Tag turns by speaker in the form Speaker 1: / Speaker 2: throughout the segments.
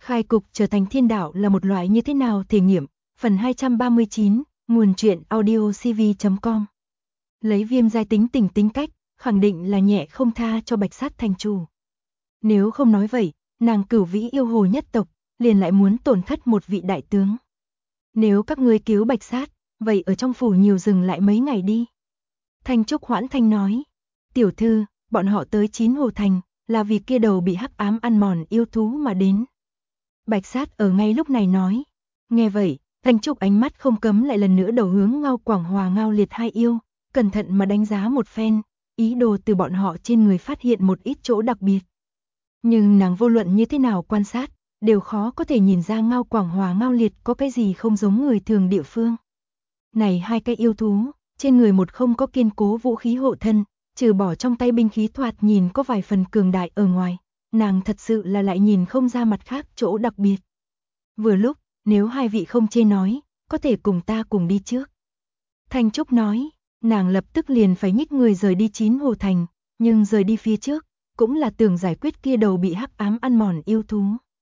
Speaker 1: Khai cục trở thành thiên đạo là một loại như thế nào thể nghiệm, phần 239, nguồn truyện audiocv.com. Lấy Viêm Giai tính tình tính cách, khẳng định là nhẹ không tha cho Bạch Sát thành chủ. Nếu không nói vậy, nàng Cửu Vĩ yêu hồ nhất tộc, liền lại muốn tổn thất một vị đại tướng. Nếu các ngươi cứu Bạch Sát, vậy ở trong phủ nhiều dừng lại mấy ngày đi. Thanh Trúc hoãn thanh nói, tiểu thư, bọn họ tới Chín Hồ Thành, là vì kia đầu bị hắc ám ăn mòn yêu thú mà đến. Bạch Sát ở ngay lúc này nói. Nghe vậy, Thanh Trúc ánh mắt không cấm lại lần nữa đầu hướng Ngao Quảng Hòa Ngao Liệt hai yêu, cẩn thận mà đánh giá một phen, ý đồ từ bọn họ trên người phát hiện một ít chỗ đặc biệt. Nhưng nàng vô luận như thế nào quan sát, đều khó có thể nhìn ra Ngao Quảng Hòa Ngao Liệt có cái gì không giống người thường địa phương. Này hai cái yêu thú, trên người một không có kiên cố vũ khí hộ thân, trừ bỏ trong tay binh khí thoạt nhìn có vài phần cường đại ở ngoài, nàng thật sự là lại nhìn không ra mặt khác chỗ đặc biệt. Vừa lúc, nếu hai vị không chê nói, có thể cùng ta cùng đi trước. Thanh Trúc nói, nàng lập tức liền phải nhích người rời đi Chín Hồ Thành, nhưng rời đi phía trước, cũng là tưởng giải quyết kia đầu bị hắc ám ăn mòn yêu thú.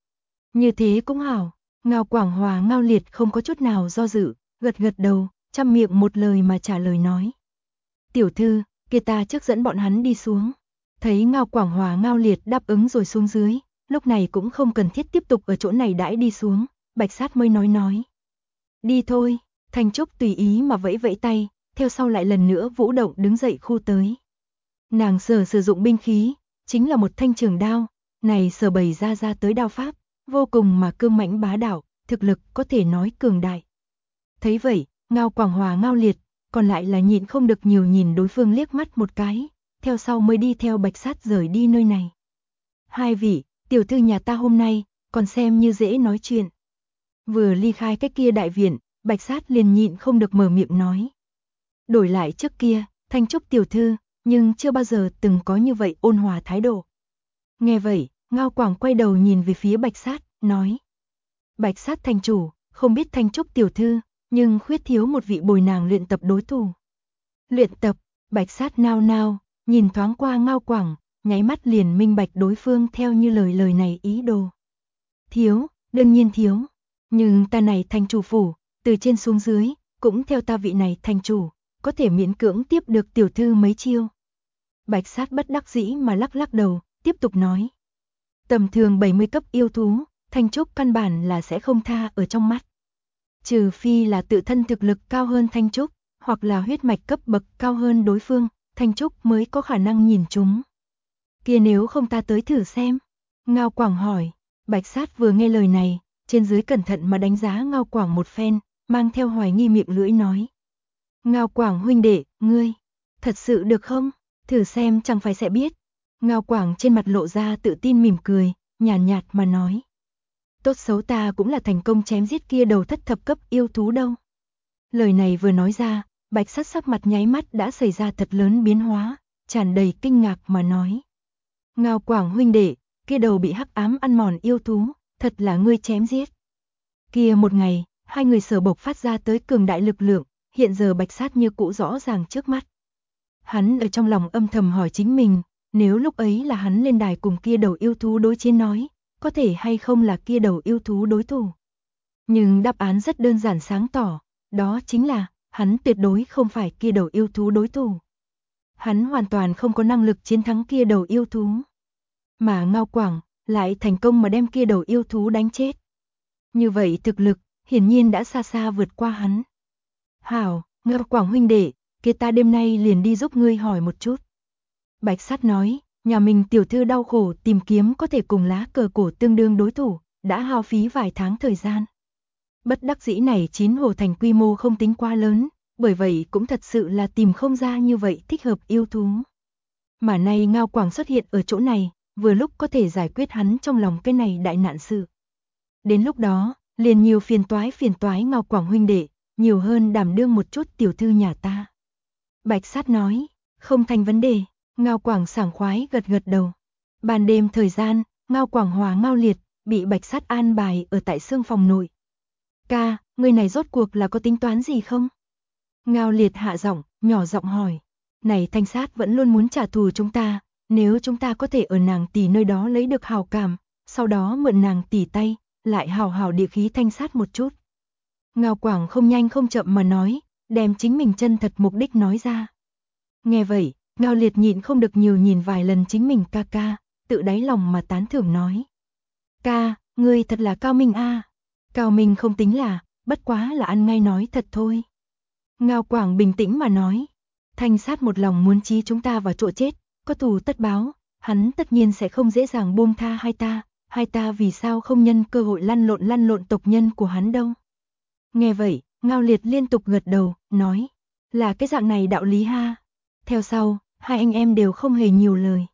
Speaker 1: Như thế cũng hảo, Ngao Quảng Hòa Ngao Liệt không có chút nào do dự, gật gật đầu, trăm miệng một lời mà trả lời nói. Tiểu thư, kia ta trước dẫn bọn hắn đi xuống. Thấy Ngao Quảng Hòa Ngao Liệt đáp ứng rồi xuống dưới, lúc này cũng không cần thiết tiếp tục ở chỗ này đãi đi xuống, Bạch Sát mới nói. Đi thôi, Thanh Trúc tùy ý mà vẫy vẫy tay, theo sau lại lần nữa vũ động đứng dậy khu tới. Nàng sử dụng binh khí, chính là một thanh trường đao, này sở bày ra tới đao pháp, vô cùng mà cương mãnh bá đạo, thực lực có thể nói cường đại. Thấy vậy, Ngao Quảng Hòa Ngao Liệt, còn lại là nhịn không được nhiều nhìn đối phương liếc mắt một cái, theo sau mới đi theo Bạch Sát rời đi nơi này. Hai vị, tiểu thư nhà ta hôm nay, còn xem như dễ nói chuyện. Vừa ly khai cái kia đại viện, Bạch Sát liền nhịn không được mở miệng nói. Đổi lại trước kia, Thanh Trúc tiểu thư, nhưng chưa bao giờ từng có như vậy ôn hòa thái độ. Nghe vậy, Ngao Quảng quay đầu nhìn về phía Bạch Sát, nói. Bạch Sát thành chủ, không biết Thanh Trúc tiểu thư, nhưng khuyết thiếu một vị bồi nàng luyện tập đối thủ. Luyện tập, Bạch Sát nao nao, nhìn thoáng qua Ngao Quảng, nháy mắt liền minh bạch đối phương theo như lời này ý đồ. Thiếu, đương nhiên thiếu, nhưng ta này thành chủ phủ, từ trên xuống dưới, cũng theo ta vị này thành chủ, có thể miễn cưỡng tiếp được tiểu thư mấy chiêu. Bạch Sát bất đắc dĩ mà lắc lắc đầu, tiếp tục nói. Tầm thường 70 cấp yêu thú, Thanh Trúc căn bản là sẽ không tha ở trong mắt. Trừ phi là tự thân thực lực cao hơn Thanh Trúc, hoặc là huyết mạch cấp bậc cao hơn đối phương, Thanh Trúc mới có khả năng nhìn chúng. Kia nếu không ta tới thử xem. Ngao Quảng hỏi, Bạch Sát vừa nghe lời này, trên dưới cẩn thận mà đánh giá Ngao Quảng một phen, mang theo hoài nghi miệng lưỡi nói. Ngao Quảng huynh đệ, ngươi, thật sự được không? Thử xem chẳng phải sẽ biết. Ngao Quảng trên mặt lộ ra tự tin mỉm cười, nhàn nhạt mà nói. Tốt xấu ta cũng là thành công chém giết kia đầu thất thập cấp yêu thú đâu. Lời này vừa nói ra, Bạch Sát sắc mặt nháy mắt đã xảy ra thật lớn biến hóa, tràn đầy kinh ngạc mà nói. Ngao Quảng huynh đệ, kia đầu bị hắc ám ăn mòn yêu thú, thật là ngươi chém giết. Kia một ngày, hai người sở bộc phát ra tới cường đại lực lượng, hiện giờ Bạch Sát như cũ rõ ràng trước mắt. Hắn ở trong lòng âm thầm hỏi chính mình, nếu lúc ấy là hắn lên đài cùng kia đầu yêu thú đối chiến nói, có thể hay không là kia đầu yêu thú đối thủ. Nhưng đáp án rất đơn giản sáng tỏ, đó chính là, hắn tuyệt đối không phải kia đầu yêu thú đối thủ. Hắn hoàn toàn không có năng lực chiến thắng kia đầu yêu thú. Mà Ngao Quảng, lại thành công mà đem kia đầu yêu thú đánh chết. Như vậy thực lực, hiển nhiên đã xa xa vượt qua hắn. Hảo, Ngao Quảng huynh đệ, kia ta đêm nay liền đi giúp ngươi hỏi một chút. Bạch Sát nói, nhà mình tiểu thư đau khổ tìm kiếm có thể cùng lá cờ cổ tương đương đối thủ, đã hao phí vài tháng thời gian. Bất đắc dĩ này Chín Hồ Thành quy mô không tính quá lớn, bởi vậy cũng thật sự là tìm không ra như vậy thích hợp yêu thú. Mà nay Ngao Quảng xuất hiện ở chỗ này, vừa lúc có thể giải quyết hắn trong lòng cái này đại nạn sự. Đến lúc đó, liền nhiều phiền toái Ngao Quảng huynh đệ, nhiều hơn đảm đương một chút tiểu thư nhà ta. Bạch Sát nói, không thành vấn đề, Ngao Quảng sảng khoái gật gật đầu. Ban đêm thời gian, Ngao Quảng Hòa Ngao Liệt, bị Bạch Sát an bài ở tại xương phòng nội. Ca, người này rốt cuộc là có tính toán gì không? Ngao Liệt hạ giọng, nhỏ giọng hỏi. Này Thanh Sát vẫn luôn muốn trả thù chúng ta, nếu chúng ta có thể ở nàng tỷ nơi đó lấy được hào cảm, sau đó mượn nàng tỷ tay, lại hào hào địa khí thanh sát một chút. Ngao Quảng không nhanh không chậm mà nói, đem chính mình chân thật mục đích nói ra. Nghe vậy, Ngao Liệt nhịn không được nhiều nhìn vài lần chính mình ca ca, tự đáy lòng mà tán thưởng nói. Ca, ngươi thật là cao minh a. Cao minh không tính là, bất quá là ăn ngay nói thật thôi. Ngao Quảng bình tĩnh mà nói. Thanh sát một lòng muốn chí chúng ta vào chỗ chết, có thù tất báo, hắn tất nhiên sẽ không dễ dàng buông tha hai ta vì sao không nhân cơ hội lăn lộn tộc nhân của hắn đâu. Nghe vậy, Ngao Liệt liên tục gật đầu, nói, là cái dạng này đạo lý ha. Theo sau, hai anh em đều không hề nhiều lời.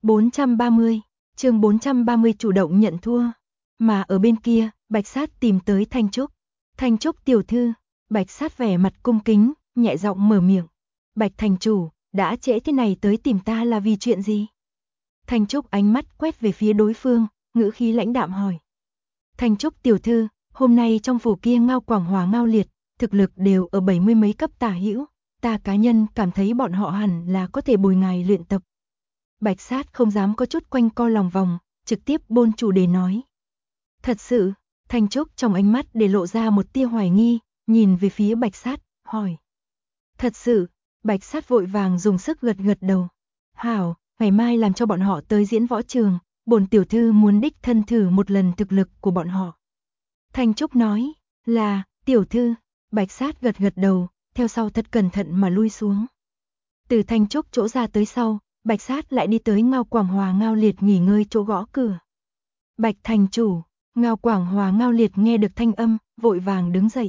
Speaker 1: 430, chương 430 chủ động nhận thua. Mà ở bên kia, Bạch Sát tìm tới Thanh Trúc. Thanh Trúc tiểu thư, Bạch Sát vẻ mặt cung kính, nhẹ giọng mở miệng. Bạch thành chủ, đã trễ thế này tới tìm ta là vì chuyện gì? Thanh Trúc ánh mắt quét về phía đối phương, ngữ khí lãnh đạm hỏi. Thanh Trúc tiểu thư, hôm nay trong phủ kia Ngao Quảng Hòa Ngao Liệt, thực lực đều ở 70 mấy cấp tả hữu, ta cá nhân cảm thấy bọn họ hẳn là có thể bồi ngài luyện tập. Bạch Sát không dám có chút quanh co lòng vòng, trực tiếp bôn chủ đề nói. Thật sự, Thanh Trúc trong ánh mắt để lộ ra một tia hoài nghi, nhìn về phía Bạch Sát, hỏi. Thật sự, Bạch Sát vội vàng dùng sức gật gật đầu. Hảo, ngày mai làm cho bọn họ tới diễn võ trường, bổn tiểu thư muốn đích thân thử một lần thực lực của bọn họ. Thanh Trúc nói, là, tiểu thư, Bạch Sát gật gật đầu, theo sau thật cẩn thận mà lui xuống. Từ Thanh Trúc chỗ ra tới sau, Bạch Sát lại đi tới Ngao Quảng Hòa Ngao Liệt nghỉ ngơi chỗ gõ cửa. Bạch thành chủ, Ngao Quảng Hòa Ngao Liệt nghe được thanh âm, vội vàng đứng dậy.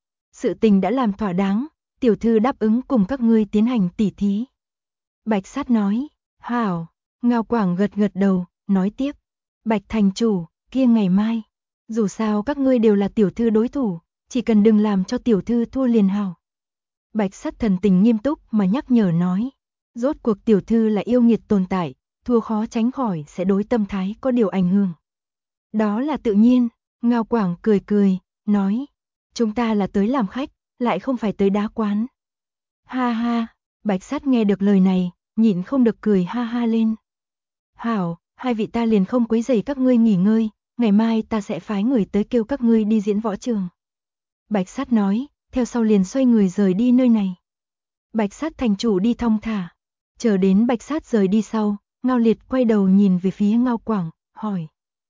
Speaker 1: Sự tình đã làm thỏa đáng, tiểu thư đáp ứng cùng các ngươi tiến hành tỉ thí. Bạch Sát nói, hảo, Ngao Quảng gật gật đầu, nói tiếp. Bạch thành chủ, kia ngày mai, dù sao các ngươi đều là tiểu thư đối thủ, chỉ cần đừng làm cho tiểu thư thua liền hảo. Bạch Sát thần tình nghiêm túc mà nhắc nhở nói. Rốt cuộc tiểu thư là yêu nghiệt tồn tại, thua khó tránh khỏi sẽ đối tâm thái có điều ảnh hưởng. Đó là tự nhiên, Ngao Quảng cười cười, nói. Chúng ta là tới làm khách, lại không phải tới đá quán. Ha ha, Bạch Sát nghe được lời này, nhịn không được cười ha ha lên. Hảo, hai vị ta liền không quấy rầy các ngươi nghỉ ngơi, ngày mai ta sẽ phái người tới kêu các ngươi đi diễn võ trường. Bạch Sát nói, theo sau liền xoay người rời đi nơi này. Bạch Sát thành chủ đi thong thả. Chờ đến Bạch Sát rời đi sau, Ngao Liệt quay đầu nhìn về phía Ngao Quảng, hỏi.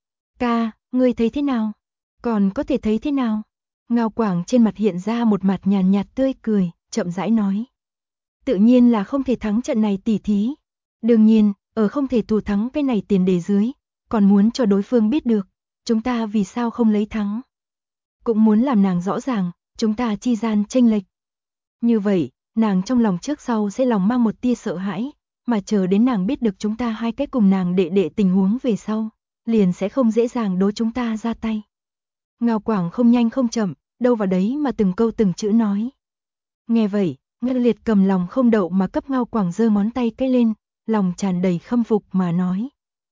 Speaker 1: Ca, ngươi thấy thế nào? Còn có thể thấy thế nào? Ngao Quảng trên mặt hiện ra một mặt nhàn nhạt tươi cười, chậm rãi nói. Tự nhiên là không thể thắng trận này tỉ thí. Đương nhiên, ở không thể thủ thắng cái này tiền đề dưới, còn muốn cho đối phương biết được, chúng ta vì sao không lấy thắng. Cũng muốn làm nàng rõ ràng, chúng ta chi gian chênh lệch. Như vậy, nàng trong lòng trước sau sẽ lòng mang một tia sợ hãi, mà chờ đến nàng biết được chúng ta hai cái cùng nàng đệ tình huống về sau, liền sẽ không dễ dàng đối chúng ta ra tay. Ngao Quảng không nhanh không chậm, đâu vào đấy mà từng câu từng chữ nói. Nghe vậy, Ngao Liệt cầm lòng không đậu mà cấp Ngao Quảng giơ ngón tay cái lên, lòng tràn đầy khâm phục mà nói.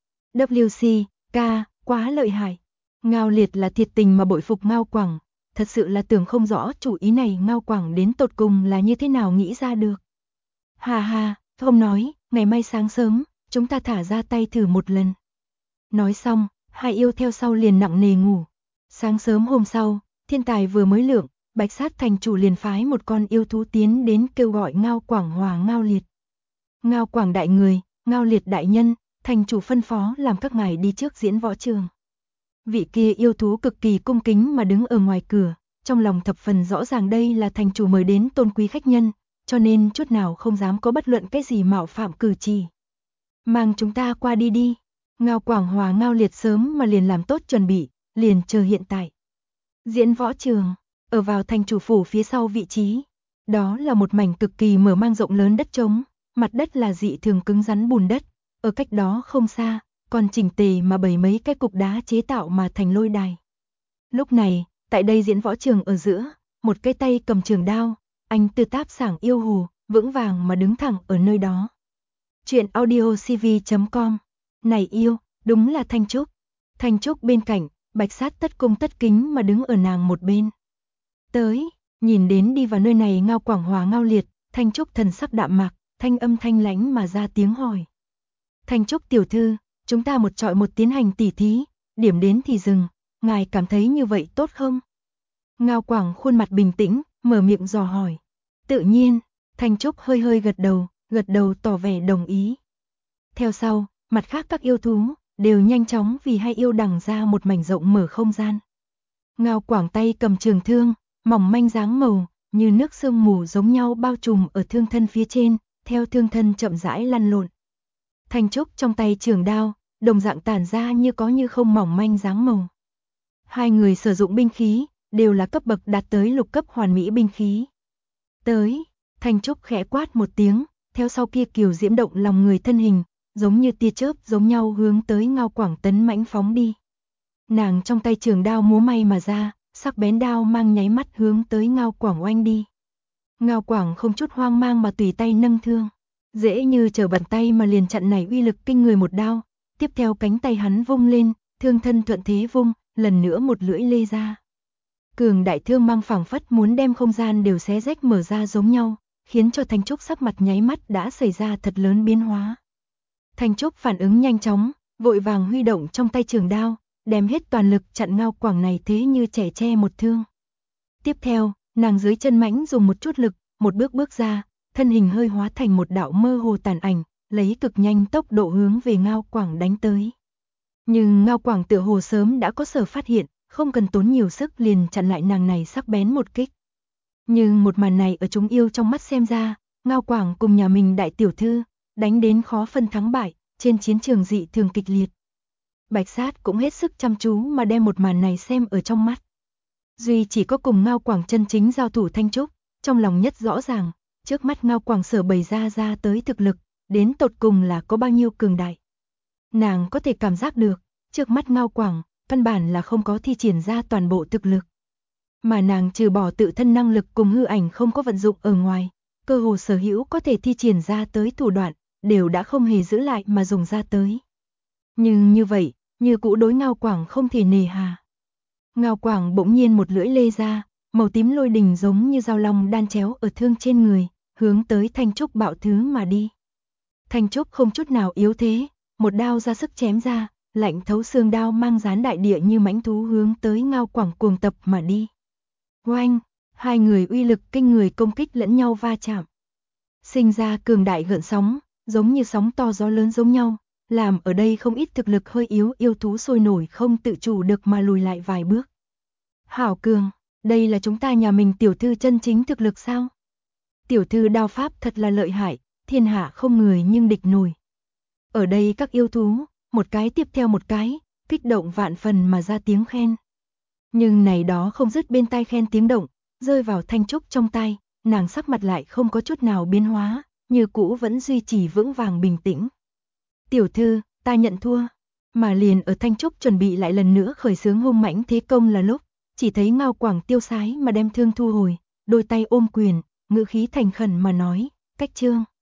Speaker 1: WC, ca, quá lợi hại. Ngao Liệt là thiệt tình mà bội phục Ngao Quảng, thật sự là tưởng không rõ chủ ý này Ngao Quảng đến tột cùng là như thế nào nghĩ ra được. Hà hà, không nói, ngày mai sáng sớm, chúng ta thả ra tay thử một lần. Nói xong, hai yêu theo sau liền nặng nề ngủ. Sáng sớm hôm sau, thiên tài vừa mới lượng, Bạch Sát thành chủ liền phái một con yêu thú tiến đến kêu gọi Ngao Quảng Hòa Ngao Liệt. Ngao Quảng đại người, Ngao Liệt đại nhân, thành chủ phân phó làm các ngài đi trước diễn võ trường. Vị kia yêu thú cực kỳ cung kính mà đứng ở ngoài cửa, trong lòng thập phần rõ ràng đây là thành chủ mời đến tôn quý khách nhân, cho nên chút nào không dám có bất luận cái gì mạo phạm cử chỉ. Mang chúng ta qua đi đi. Ngao Quảng Hòa Ngao Liệt sớm mà liền làm tốt chuẩn bị, liền chờ hiện tại. Diễn võ trường, ở vào thành chủ phủ phía sau vị trí. Đó là một mảnh cực kỳ mở mang rộng lớn đất trống, mặt đất là dị thường cứng rắn bùn đất, ở cách đó không xa, còn chỉnh tề mà bày mấy cái cục đá chế tạo mà thành lôi đài. Lúc này, tại đây diễn võ trường ở giữa, một cái tay cầm trường đao, anh tư táp sảng yêu hù, vững vàng mà đứng thẳng ở nơi đó. Chuyện audiocv.com. Này yêu, đúng là Thanh Trúc. Thanh Trúc bên cạnh, Bạch Sát tất cung tất kính mà đứng ở nàng một bên. Tới, nhìn đến đi vào nơi này Ngao Quảng Hòa Ngao Liệt, Thanh Trúc thần sắc đạm mạc, thanh âm thanh lãnh mà ra tiếng hỏi. Thanh Trúc tiểu thư, chúng ta một chọi một tiến hành tỉ thí, điểm đến thì dừng, ngài cảm thấy như vậy tốt không? Ngao Quảng khuôn mặt bình tĩnh, mở miệng dò hỏi. Tự nhiên, Thanh Trúc hơi hơi gật đầu tỏ vẻ đồng ý. Theo sau, mặt khác các yêu thú đều nhanh chóng vì hai yêu đằng ra một mảnh rộng mở không gian. Ngao Quảng tay cầm trường thương, mỏng manh dáng màu, như nước sương mù giống nhau bao trùm ở thương thân phía trên, theo thương thân chậm rãi lăn lộn. Thanh Trúc trong tay trường đao, đồng dạng tản ra như có như không mỏng manh dáng màu. Hai người sử dụng binh khí, đều là cấp bậc đạt tới lục cấp hoàn mỹ binh khí. Tới, Thanh Trúc khẽ quát một tiếng, theo sau kia kiều diễm động lòng người thân hình, giống như tia chớp giống nhau hướng tới Ngao Quảng tấn mãnh phóng đi. Nàng trong tay trường đao múa may mà ra, sắc bén đao mang nháy mắt hướng tới Ngao Quảng oanh đi. Ngao Quảng không chút hoang mang mà tùy tay nâng thương, dễ như trở bàn tay mà liền chặn này uy lực kinh người một đao, tiếp theo cánh tay hắn vung lên, thương thân thuận thế vung, lần nữa một lưỡi lê ra. Cường đại thương mang phảng phất muốn đem không gian đều xé rách mở ra giống nhau, khiến cho Thanh Trúc sắc mặt nháy mắt đã xảy ra thật lớn biến hóa. Thanh Trúc phản ứng nhanh chóng, vội vàng huy động trong tay trường đao, đem hết toàn lực chặn Ngao Quảng này thế như trẻ tre một thương. Tiếp theo, nàng dưới chân mãnh dùng một chút lực, một bước ra, thân hình hơi hóa thành một đạo mơ hồ tàn ảnh, lấy cực nhanh tốc độ hướng về Ngao Quảng đánh tới. Nhưng Ngao Quảng tựa hồ sớm đã có sở phát hiện, không cần tốn nhiều sức liền chặn lại nàng này sắc bén một kích. Nhưng một màn này ở chúng yêu trong mắt xem ra, Ngao Quảng cùng nhà mình đại tiểu thư, đánh đến khó phân thắng bại, trên chiến trường dị thường kịch liệt. Bạch Sát cũng hết sức chăm chú mà đem một màn này xem ở trong mắt. Duy chỉ có cùng Ngao Quảng chân chính giao thủ Thanh Trúc, trong lòng nhất rõ ràng, trước mắt Ngao Quảng sở bày ra tới thực lực, đến tột cùng là có bao nhiêu cường đại. Nàng có thể cảm giác được, trước mắt Ngao Quảng, căn bản là không có thi triển ra toàn bộ thực lực. Mà nàng trừ bỏ tự thân năng lực cùng hư ảnh không có vận dụng ở ngoài, cơ hồ sở hữu có thể thi triển ra tới thủ đoạn, đều đã không hề giữ lại mà dùng ra tới. Nhưng như vậy, như cũ đối Ngao Quảng không thể nề hà. Ngao Quảng bỗng nhiên một lưỡi lê ra, màu tím lôi đình giống như dao long đan chéo ở thương trên người, hướng tới Thanh Trúc bạo thứ mà đi. Thanh Trúc không chút nào yếu thế, một đao ra sức chém ra, lạnh thấu xương đao mang dán đại địa như mãnh thú hướng tới Ngao Quảng cuồng tập mà đi. Oanh, hai người uy lực kinh người công kích lẫn nhau va chạm. Sinh ra cường đại gợn sóng, giống như sóng to gió lớn giống nhau, làm ở đây không ít thực lực hơi yếu yêu thú sôi nổi không tự chủ được mà lùi lại vài bước. Hảo cường, đây là chúng ta nhà mình tiểu thư chân chính thực lực sao? Tiểu thư đao pháp thật là lợi hại, thiên hạ không người nhưng địch nổi. Ở đây các yêu thú, một cái tiếp theo một cái, kích động vạn phần mà ra tiếng khen. Nhưng này đó không dứt bên tai khen tiếng động, rơi vào Thanh Trúc trong tai, nàng sắc mặt lại không có chút nào biến hóa, như cũ vẫn duy trì vững vàng bình tĩnh. Tiểu thư, ta nhận thua. Mà liền ở Thanh Trúc chuẩn bị lại lần nữa khởi xướng hung mãnh thế công là lúc, chỉ thấy Ngao Quảng tiêu sái mà đem thương thu hồi, đôi tay ôm quyền, ngữ khí thành khẩn mà nói, cách trương.